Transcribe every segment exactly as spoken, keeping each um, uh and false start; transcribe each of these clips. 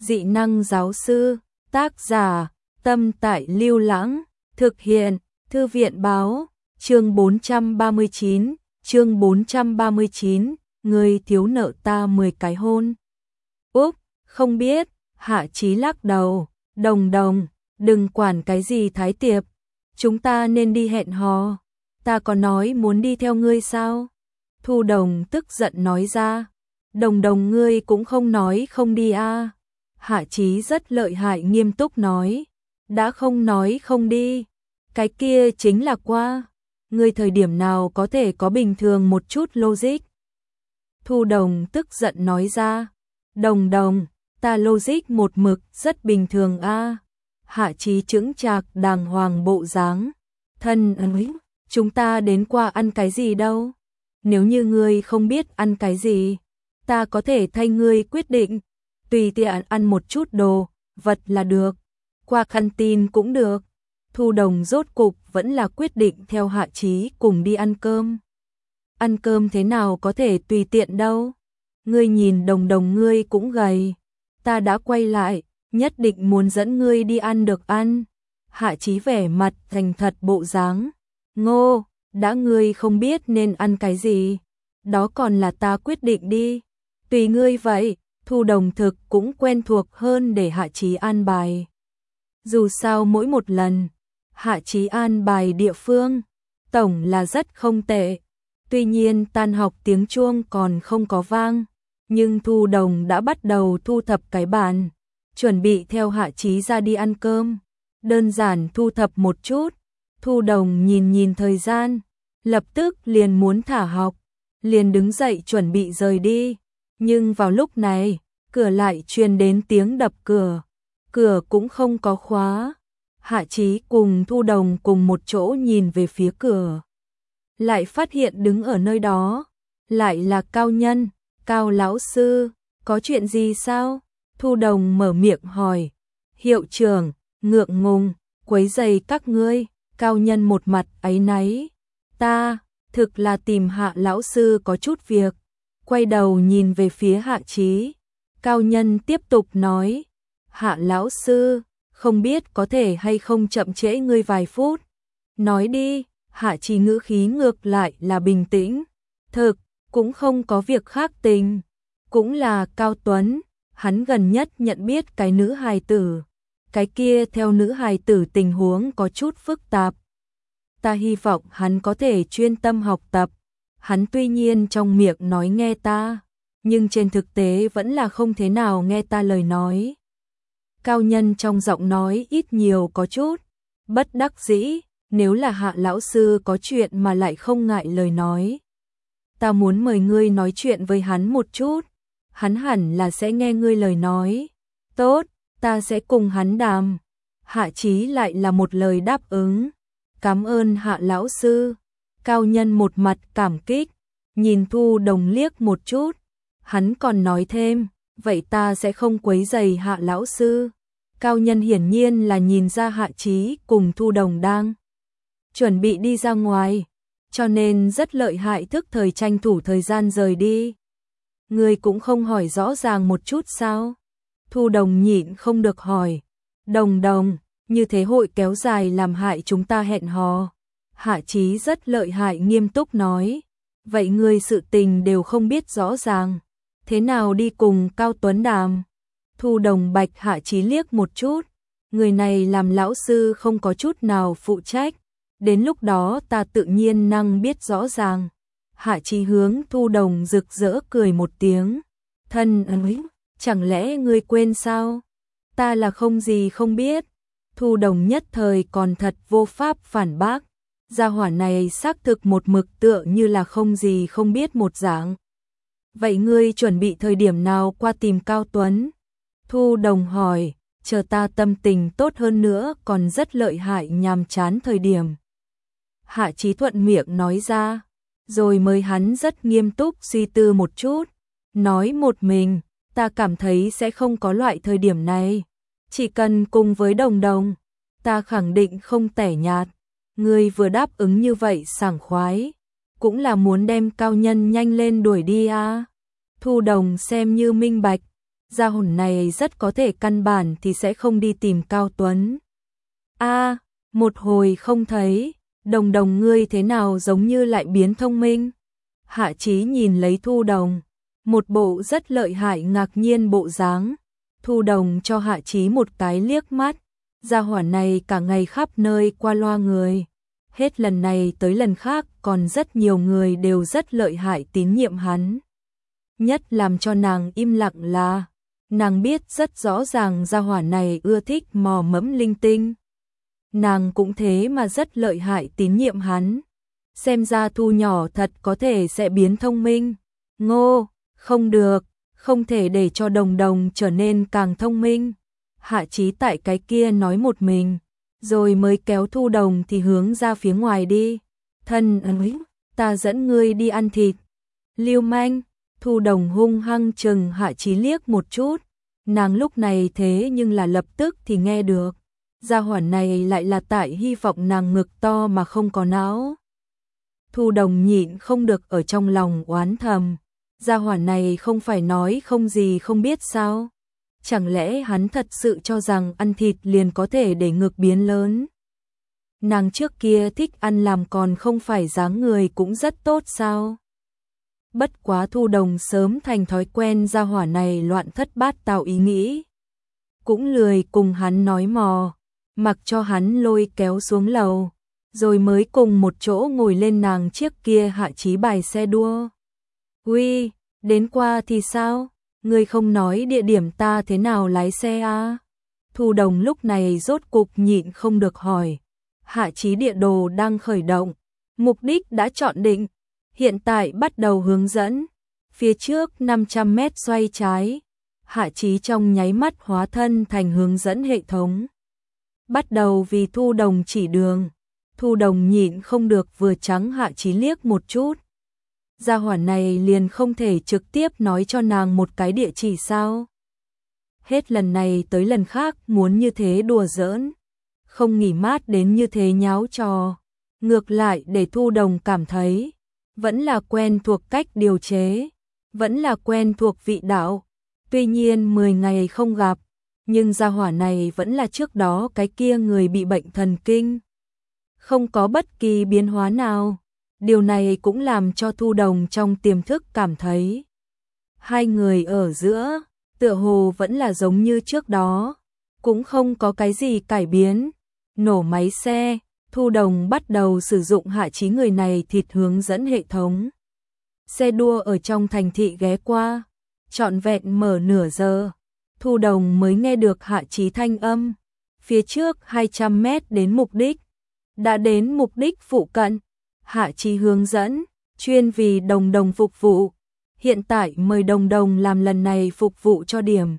Dị năng giáo sư, tác giả, Tâm Tại Lưu Lãng, thực hiện, Thư viện báo, chương bốn trăm ba mươi chín, chương bốn trăm ba mươi chín, người thiếu nợ ta mười cái hôn. Úp, không biết, Hạ Chí lắc đầu, Đồng Đồng, đừng quản cái gì Thái Tiệp, chúng ta nên đi hẹn hò, ta có nói muốn đi theo ngươi sao? Thu Đồng tức giận nói ra, Đồng Đồng ngươi cũng không nói không đi a. Hạ Chí rất lợi hại nghiêm túc nói, đã không nói không đi, cái kia chính là qua, ngươi thời điểm nào có thể có bình thường một chút logic. Thu Đồng tức giận nói ra, Đồng Đồng, ta logic một mực rất bình thường a. Hạ Chí chững chạc đàng hoàng bộ dáng, thân ơi, chúng ta đến qua ăn cái gì đâu, nếu như ngươi không biết ăn cái gì, ta có thể thay ngươi quyết định, tùy tiện ăn một chút đồ, vật là được, qua canteen cũng được. Thu Đồng rốt cục vẫn là quyết định theo Hạ Chí cùng đi ăn cơm. Ăn cơm thế nào có thể tùy tiện đâu, ngươi nhìn Đồng Đồng ngươi cũng gầy, ta đã quay lại, nhất định muốn dẫn ngươi đi ăn được ăn. Hạ Chí vẻ mặt thành thật bộ dáng, Ngô, đã ngươi không biết nên ăn cái gì, đó còn là ta quyết định đi, tùy ngươi vậy. Thu Đồng thực cũng quen thuộc hơn để Hạ Chí an bài. Dù sao mỗi một lần, Hạ Chí an bài địa phương, tổng là rất không tệ. Tuy nhiên tan học tiếng chuông còn không có vang, nhưng Thu Đồng đã bắt đầu thu thập cái bàn, chuẩn bị theo Hạ Chí ra đi ăn cơm. Đơn giản thu thập một chút, Thu Đồng nhìn nhìn thời gian, lập tức liền muốn thả học, liền đứng dậy chuẩn bị rời đi. Nhưng vào lúc này, cửa lại truyền đến tiếng đập cửa, cửa cũng không có khóa. Hạ Chí cùng Thu Đồng cùng một chỗ nhìn về phía cửa, lại phát hiện đứng ở nơi đó, lại là Cao Nhân. Cao lão sư, có chuyện gì sao? Thu Đồng mở miệng hỏi. Hiệu trưởng, ngượng ngùng, quấy rầy các ngươi. Cao Nhân một mặt áy náy. Ta, thực là tìm Hạ lão sư có chút việc. Quay đầu nhìn về phía Hạ Chí, Cao Nhân tiếp tục nói, Hạ lão sư, không biết có thể hay không chậm trễ ngươi vài phút. Nói đi. Hạ Chí ngữ khí ngược lại là bình tĩnh. Thực, cũng không có việc khác tình. Cũng là Cao Tuấn, hắn gần nhất nhận biết cái nữ hài tử. Cái kia theo nữ hài tử tình huống có chút phức tạp. Ta hy vọng hắn có thể chuyên tâm học tập. Hắn tuy nhiên trong miệng nói nghe ta, nhưng trên thực tế vẫn là không thế nào nghe ta lời nói. Cao Nhân trong giọng nói ít nhiều có chút bất đắc dĩ, nếu là Hạ lão sư có chuyện mà lại không ngại lời nói. Ta muốn mời ngươi nói chuyện với hắn một chút, hắn hẳn là sẽ nghe ngươi lời nói. Tốt, ta sẽ cùng hắn đàm. Hạ Chí lại là một lời đáp ứng. Cảm ơn Hạ lão sư. Cao Nhân một mặt cảm kích, nhìn Thu Đồng liếc một chút, hắn còn nói thêm, vậy ta sẽ không quấy rầy Hạ lão sư. Cao Nhân hiển nhiên là nhìn ra Hạ Chí cùng Thu Đồng đang chuẩn bị đi ra ngoài, cho nên rất lợi hại thức thời tranh thủ thời gian rời đi. Ngươi cũng không hỏi rõ ràng một chút sao? Thu Đồng nhịn không được hỏi. Đồng Đồng, như thế hội kéo dài làm hại chúng ta hẹn hò. Hạ Chí rất lợi hại nghiêm túc nói, vậy ngươi sự tình đều không biết rõ ràng, thế nào đi cùng Cao Tuấn đàm? Thu Đồng bạch Hạ Chí liếc một chút, người này làm lão sư không có chút nào phụ trách, đến lúc đó ta tự nhiên năng biết rõ ràng. Hạ Chí hướng Thu Đồng rực rỡ cười một tiếng, thân ơi, chẳng lẽ ngươi quên sao? Ta là không gì không biết. Thu Đồng nhất thời còn thật vô pháp phản bác. Gia hỏa này xác thực một mực tựa như là không gì không biết một dạng. Vậy ngươi chuẩn bị thời điểm nào qua tìm Cao Tuấn? Thu Đồng hỏi, chờ ta tâm tình tốt hơn nữa còn rất lợi hại nhàm chán thời điểm. Hạ Chí thuận miệng nói ra, rồi mới hắn rất nghiêm túc suy tư một chút. Nói một mình, ta cảm thấy sẽ không có loại thời điểm này. Chỉ cần cùng với Đồng Đồng, ta khẳng định không tẻ nhạt. Ngươi vừa đáp ứng như vậy sảng khoái, cũng là muốn đem Cao Nhân nhanh lên đuổi đi à. Thu Đồng xem như minh bạch, gia hồn này rất có thể căn bản thì sẽ không đi tìm Cao Tuấn. A, một hồi không thấy, Đồng Đồng ngươi thế nào giống như lại biến thông minh. Hạ Chí nhìn lấy Thu Đồng, một bộ rất lợi hại ngạc nhiên bộ dáng. Thu Đồng cho Hạ Chí một cái liếc mắt, gia hỏa này cả ngày khắp nơi qua loa người. Hết lần này tới lần khác còn rất nhiều người đều rất lợi hại tín nhiệm hắn. Nhất làm cho nàng im lặng là, nàng biết rất rõ ràng gia hỏa này ưa thích mò mẫm linh tinh. Nàng cũng thế mà rất lợi hại tín nhiệm hắn. Xem ra Thu nhỏ thật có thể sẽ biến thông minh. Ngô, không được, không thể để cho Đồng Đồng trở nên càng thông minh. Hạ Chí tại cái kia nói một mình, rồi mới kéo Thu Đồng thì hướng ra phía ngoài đi. Thân ơi, ta dẫn ngươi đi ăn thịt. Lưu manh, Thu Đồng hung hăng chừng Hạ Chí liếc một chút. Nàng lúc này thế nhưng là lập tức thì nghe được. Gia hỏa này lại là tại hy vọng nàng ngực to mà không có não. Thu Đồng nhịn không được ở trong lòng oán thầm. Gia hỏa này không phải nói không gì không biết sao? Chẳng lẽ hắn thật sự cho rằng ăn thịt liền có thể để ngực biến lớn? Nàng trước kia thích ăn làm còn không phải dáng người cũng rất tốt sao? Bất quá Thu Đồng sớm thành thói quen gia hỏa này loạn thất bát tao ý nghĩ. Cũng lười cùng hắn nói mò, mặc cho hắn lôi kéo xuống lầu, rồi mới cùng một chỗ ngồi lên nàng chiếc kia Hạ Chí bài xe đua. Uy, đến qua thì sao? Ngươi không nói địa điểm ta thế nào lái xe à? Thu Đồng lúc này rốt cục nhịn không được hỏi. Hạ Chí địa đồ đang khởi động, mục đích đã chọn định, hiện tại bắt đầu hướng dẫn. Phía trước năm trăm mét xoay trái. Hạ Chí trong nháy mắt hóa thân thành hướng dẫn hệ thống. Bắt đầu vì Thu Đồng chỉ đường. Thu Đồng nhịn không được vừa trắng Hạ Chí liếc một chút. Gia hỏa này liền không thể trực tiếp nói cho nàng một cái địa chỉ sao? Hết lần này tới lần khác muốn như thế đùa giỡn, không nghỉ mát đến như thế nháo trò. Ngược lại để Thu Đồng cảm thấy, vẫn là quen thuộc cách điều chế, vẫn là quen thuộc vị đạo. Tuy nhiên mười ngày không gặp, nhưng gia hỏa này vẫn là trước đó cái kia người bị bệnh thần kinh. Không có bất kỳ biến hóa nào. Điều này cũng làm cho Thu Đồng trong tiềm thức cảm thấy hai người ở giữa tựa hồ vẫn là giống như trước đó, cũng không có cái gì cải biến. Nổ máy xe, Thu Đồng bắt đầu sử dụng Hạ Chí người này thịt hướng dẫn hệ thống. Xe đua ở trong thành thị ghé qua, trọn vẹn mở nửa giờ, Thu Đồng mới nghe được Hạ Chí thanh âm. Phía trước hai trăm mét đến mục đích. Đã đến mục đích phụ cận. Hạ Chí hướng dẫn, chuyên vì Đồng Đồng phục vụ. Hiện tại mời Đồng Đồng làm lần này phục vụ cho điểm.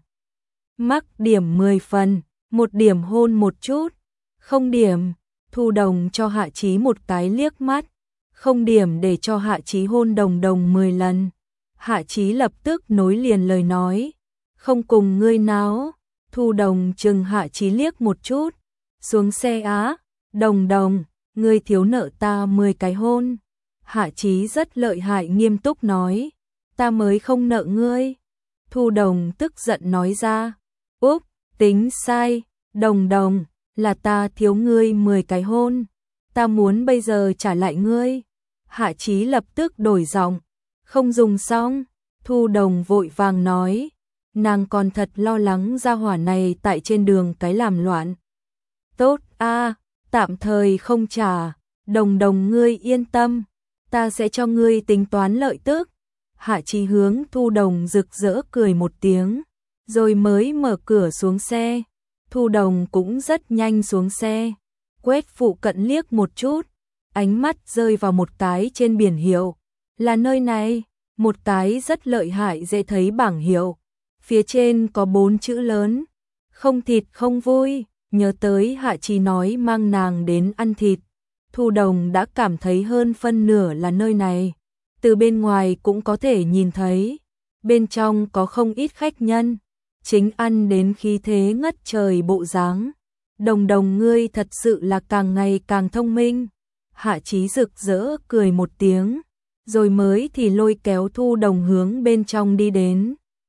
Mắc điểm mười phần, một điểm hôn một chút. Không điểm, Thu Đồng cho Hạ Chí một cái liếc mắt. Không điểm để cho Hạ Chí hôn Đồng Đồng mười lần. Hạ Chí lập tức nối liền lời nói. Không cùng ngươi náo. Thu Đồng chừng Hạ Chí liếc một chút. Xuống xe á, Đồng Đồng. Ngươi thiếu nợ ta mười cái hôn. Hạ Chí rất lợi hại nghiêm túc nói. Ta mới không nợ ngươi. Thu Đồng tức giận nói ra. Úp, tính sai. Đồng Đồng, là ta thiếu ngươi mười cái hôn. Ta muốn bây giờ trả lại ngươi. Hạ Chí lập tức đổi giọng. Không dùng xong. Thu Đồng vội vàng nói. Nàng còn thật lo lắng gia hỏa này tại trên đường cái làm loạn. Tốt a, tạm thời không trả, Đồng Đồng ngươi yên tâm, ta sẽ cho ngươi tính toán lợi tức. Hạ Chí hướng Thu Đồng rực rỡ cười một tiếng, rồi mới mở cửa xuống xe. Thu Đồng cũng rất nhanh xuống xe, quét phụ cận liếc một chút, ánh mắt rơi vào một cái trên biển hiệu. Là nơi này, một cái rất lợi hại dễ thấy bảng hiệu. Phía trên có bốn chữ lớn, không thịt không vui. Nhớ tới Hạ Chí nói mang nàng đến ăn thịt, Thu Đồng đã cảm thấy hơn phân nửa là nơi này. Từ bên ngoài cũng có thể nhìn thấy, bên trong có không ít khách nhân, chính ăn đến khí thế ngất trời bộ dáng. Đồng Đồng ngươi thật sự là càng ngày càng thông minh. Hạ Chí rực rỡ cười một tiếng, rồi mới thì lôi kéo Thu Đồng hướng bên trong đi đến.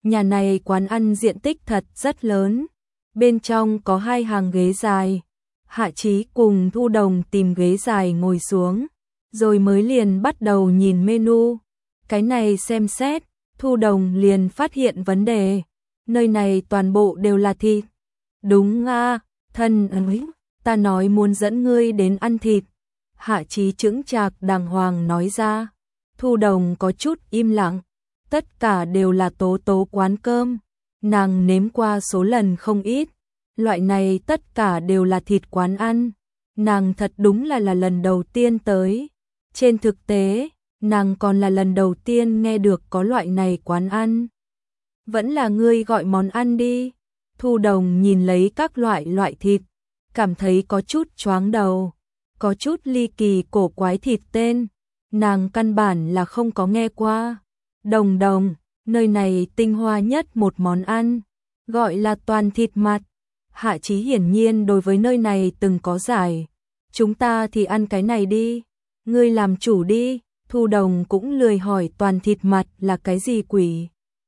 Nhà này quán ăn diện tích thật rất lớn, bên trong có hai hàng ghế dài. Hạ Chí cùng Thu Đồng tìm ghế dài ngồi xuống, rồi mới liền bắt đầu nhìn menu. Cái này xem xét, Thu Đồng liền phát hiện vấn đề. Nơi này toàn bộ đều là thịt. Đúng à, thân ơi, ta nói muốn dẫn ngươi đến ăn thịt. Hạ Chí chững chạc đàng hoàng nói ra. Thu Đồng có chút im lặng. Tất cả đều là Tố Tố quán cơm. Nàng nếm qua số lần không ít. Loại này tất cả đều là thịt quán ăn. Nàng thật đúng là là lần đầu tiên tới. Trên thực tế, nàng còn là lần đầu tiên nghe được có loại này quán ăn. Vẫn là ngươi gọi món ăn đi. Thu Đồng nhìn lấy các loại loại thịt, cảm thấy có chút choáng đầu. Có chút ly kỳ cổ quái thịt tên, nàng căn bản là không có nghe qua. Đồng Đồng, nơi này tinh hoa nhất một món ăn, gọi là toàn thịt mặt. Hạ Chí hiển nhiên đối với nơi này từng có giải. Chúng ta thì ăn cái này đi, ngươi làm chủ đi. Thu Đồng cũng lười hỏi toàn thịt mặt là cái gì quỷ.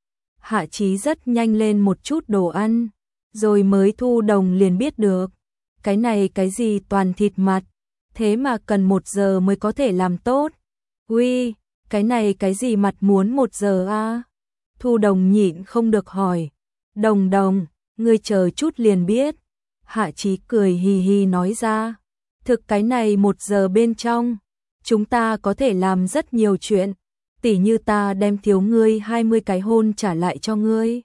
Hạ Chí rất nhanh lên một chút đồ ăn, rồi mới Thu Đồng liền biết được. Cái này cái gì toàn thịt mặt, thế mà cần một giờ mới có thể làm tốt. Ui, cái này cái gì mặt muốn một giờ à? Thu Đồng nhịn không được hỏi. Đồng Đồng, ngươi chờ chút liền biết. Hạ Chí cười hì hì nói ra. Thực cái này một giờ bên trong, chúng ta có thể làm rất nhiều chuyện. Tỉ như ta đem thiếu ngươi hai mươi cái hôn trả lại cho ngươi.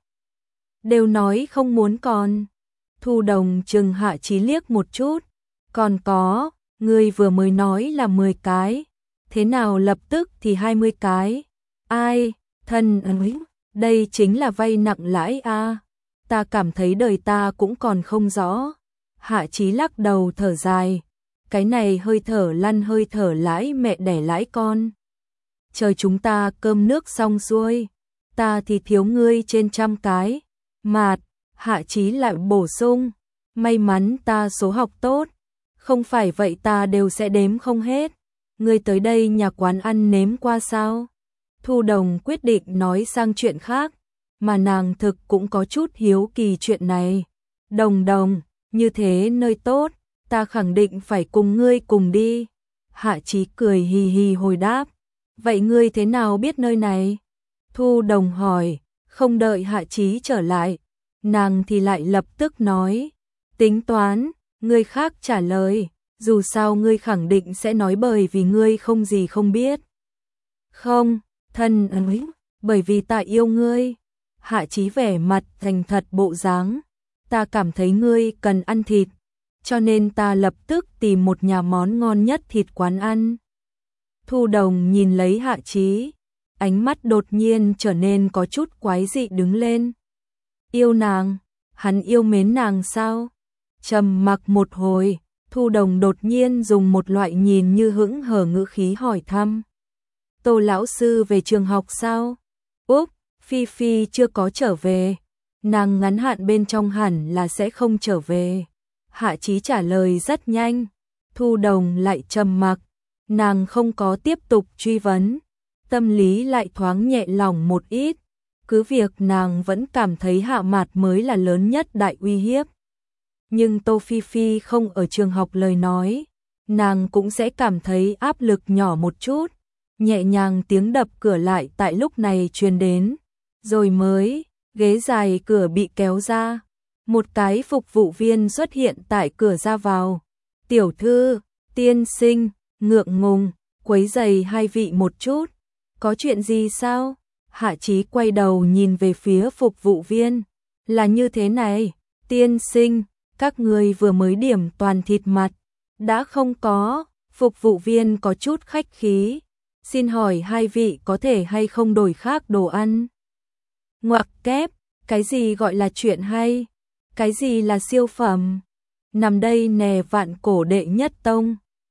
Đều nói không muốn còn. Thu Đồng chừng Hạ Chí liếc một chút. Còn có, ngươi vừa mới nói là mười cái. Thế nào lập tức thì hai mươi cái? Ai, thân ơi, đây chính là vay nặng lãi a. Ta cảm thấy đời ta cũng còn không rõ. Hạ Chí lắc đầu thở dài. Cái này hơi thở lăn hơi thở lãi mẹ đẻ lãi con. Chờ chúng ta cơm nước xong xuôi, ta thì thiếu ngươi trên trăm cái. Mạt, Hạ Chí lại bổ sung. May mắn ta số học tốt, không phải vậy ta đều sẽ đếm không hết. Ngươi tới đây nhà quán ăn nếm qua sao? Thu Đồng quyết định nói sang chuyện khác, mà nàng thực cũng có chút hiếu kỳ chuyện này. Đồng Đồng, như thế nơi tốt, ta khẳng định phải cùng ngươi cùng đi. Hạ Chí cười hì hì hồi đáp. Vậy ngươi thế nào biết nơi này? Thu Đồng hỏi, không đợi Hạ Chí trở lại, nàng thì lại lập tức nói. Tính toán, ngươi khác trả lời, dù sao ngươi khẳng định sẽ nói bởi vì ngươi không gì không biết. Không, thân ơi, bởi vì ta yêu ngươi. Hạ Chí vẻ mặt thành thật bộ dáng. Ta cảm thấy ngươi cần ăn thịt, cho nên ta lập tức tìm một nhà món ngon nhất thịt quán ăn. Thu Đồng nhìn lấy Hạ Chí, ánh mắt đột nhiên trở nên có chút quái dị đứng lên. Yêu nàng, hắn yêu mến nàng sao? Trầm mặc một hồi, Thu Đồng đột nhiên dùng một loại nhìn như hững hờ ngữ khí hỏi thăm. Tô lão sư về trường học sao? Úp, Phi Phi chưa có trở về. Nàng ngắn hạn bên trong hẳn là sẽ không trở về. Hạ Chí trả lời rất nhanh. Thu Đồng lại trầm mặc. Nàng không có tiếp tục truy vấn. Tâm lý lại thoáng nhẹ lòng một ít. Cứ việc nàng vẫn cảm thấy Hạ Mạt mới là lớn nhất đại uy hiếp. Nhưng Tô Phi Phi không ở trường học lời nói, nàng cũng sẽ cảm thấy áp lực nhỏ một chút. Nhẹ nhàng tiếng đập cửa lại tại lúc này truyền đến. Rồi mới, ghế dài cửa bị kéo ra. Một cái phục vụ viên xuất hiện tại cửa ra vào. Tiểu thư, tiên sinh, ngượng ngùng, quấy rầy hai vị một chút. Có chuyện gì sao? Hạ Chí quay đầu nhìn về phía phục vụ viên. Là như thế này, tiên sinh, các người vừa mới điểm toàn thịt mặt. Đã không có, phục vụ viên có chút khách khí. Xin hỏi hai vị có thể hay không đổi khác đồ ăn? Ngoặc kép, cái gì gọi là chuyện hay? Cái gì là siêu phẩm? Nằm đây nè vạn cổ đệ nhất tông.